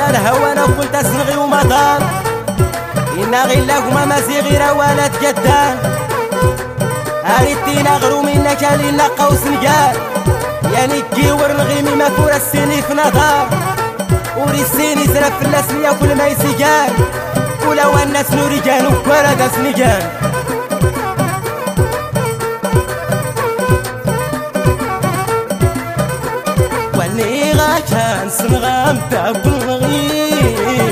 الهوى انا قلت اسنغي ومطار إنا غير لكم مازي غير ولا تقدان هاريتينا غرو منك اللي نلقاو سنقال يعني كي ورنغيمي ما فور السيني في نظار وري السيني سرف في اللاسنية وكل ما يسيقان ولو الناس نوري كانوا كورا دا سنقان واني غا كان سنغام تاكل غير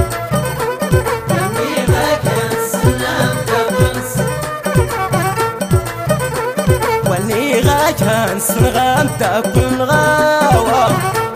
كان سنغام تاكل غاوة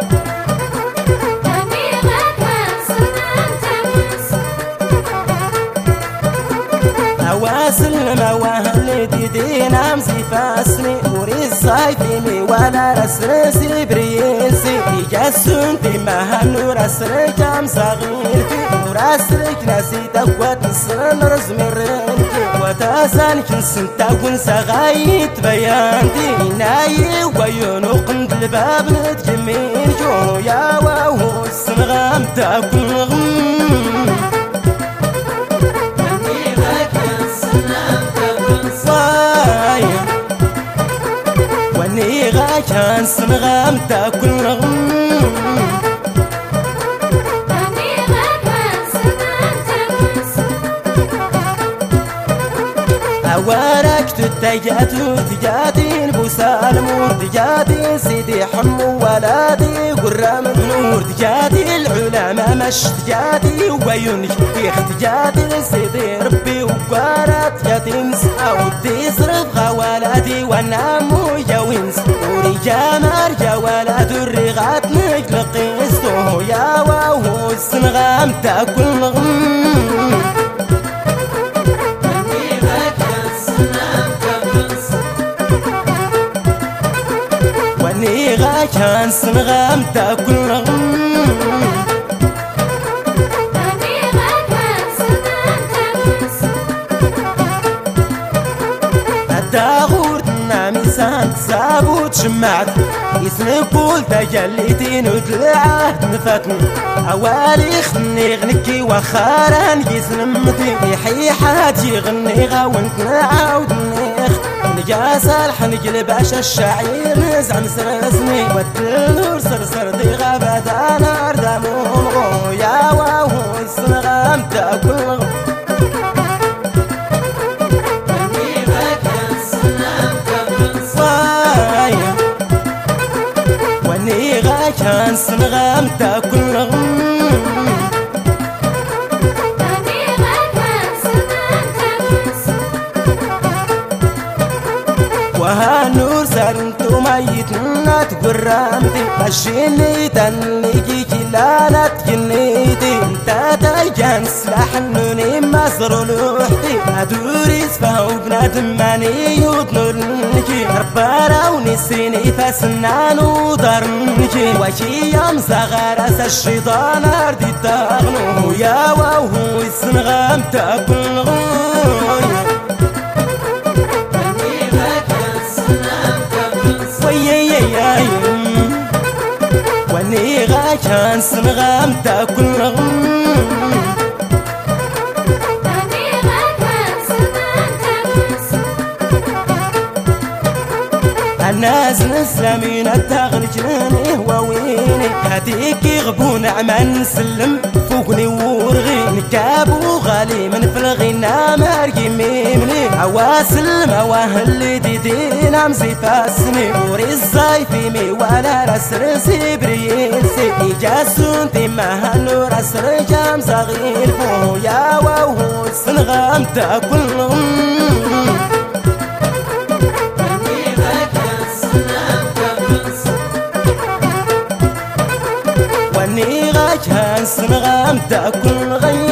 أواصل مواهل دينا مزيفاسني وري الصايفيني وانا رسرسي بريسي يجسون ديما هنو رسرك ام صغير في وراسرك ناسي تقوات نصرن رزمي رنكي وتاسان كنسن تاقون سغايت بيانتي ناي ويونو قند الباب نتجمين جو يا واو السنغام تاكل غم واني غا كان سنغام تاكل غم أوارك تتجات وتجاتين بوسالم وتجاتين سيدي حمو ولادي قرام بنور تجاتي العلماء مش تجاتي وبيون شيخ تجاتي سيدي ربي وقارات تجاتي نساء ودي صرف غوالاتي ونامو يوينس ورجامر جوالات الرغات نجلقي استوه يا واو السنغام تاكل غم واني غا كان سنغام تاكل غم الداغور ناميسان تسابوت شمعت يسنك قول تجليتين وتلعه نفاتني أوالي خني غنكي وخاران يسنمتي يحيحات يغني غاونت نعاود نيخ نجاس الحن قلب عشا الشعير نزع مسرسني والتنور صرصر دي غابات نار دامون غو يا واو السنغام تاكل غو واني غا كان سنغام تاكل غم وهانور سرنتو ميتنا تقرامتي مشيني تنلقي كلانا تجنيتي انت تايجان سلاح النوني مصر لوحدي ادوري سفاو بنادم ماني يضنرنكي ربانا ونسيني فاسنان وضرنكي وكي يام صغارس الشيطان اردي تاغنو يا واو السنغام تاكل غوي واني غا كان سنغام تاكل غم الناس نسلمين التغلجني هواويني هديك يغبون عمان نسلم فوقني ورغي نكابو غالي من في الغنى مارقي ميمني أواسل مواهل ديدينا مزيفاسني وري الزايفيمي وانا رسرسي بريلسي إجاسون ديما هنو رسرجام صغير فو يا واو السنغام تاكل غم واني غا كان سنغام تاكل غير